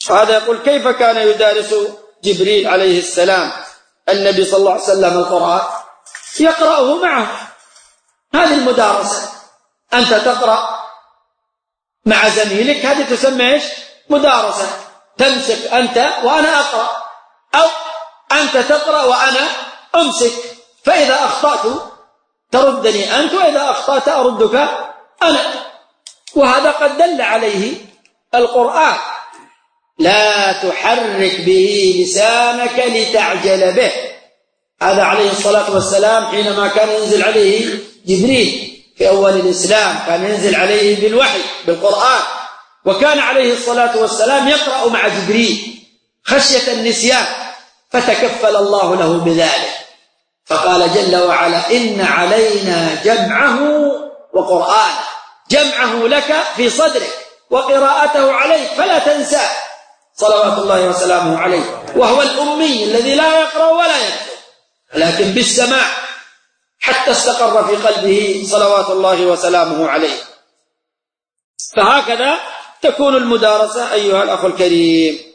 هذا يقول: كيف كان يدارس جبريل عليه السلام النبي صلى الله عليه وسلم القرآن؟ يقرأه معه. هذه المدارسة، أنت تقرأ مع زميلك، هذه تسمى إيش؟ مدارسة. تمسك أنت وأنا أقرأ، أو أنت تقرأ وأنا أمسك، فإذا أخطأت تردني أنت، وإذا أخطأت أردك أنا. وهذا قد دل عليه القرآن: لا تحرك به لسانك لتعجل به. هذا عليه الصلاة والسلام حينما كان ينزل عليه جبريل في أول الإسلام، كان ينزل عليه بالوحي بالقرآن، وكان عليه الصلاة والسلام يقرأ مع جبريل خشية النسيان، فتكفل الله له بذلك، فقال جل وعلا: إن علينا جمعه وقرآنه. جمعه لك في صدرك، وقراءته عليك فلا تنساه، صلوات الله وسلامه عليه. وهو الأمي الذي لا يقرأ ولا يكتب، لكن بالسماع حتى استقر في قلبه صلوات الله وسلامه عليه. فهكذا تكون المدارسة أيها الأخ الكريم.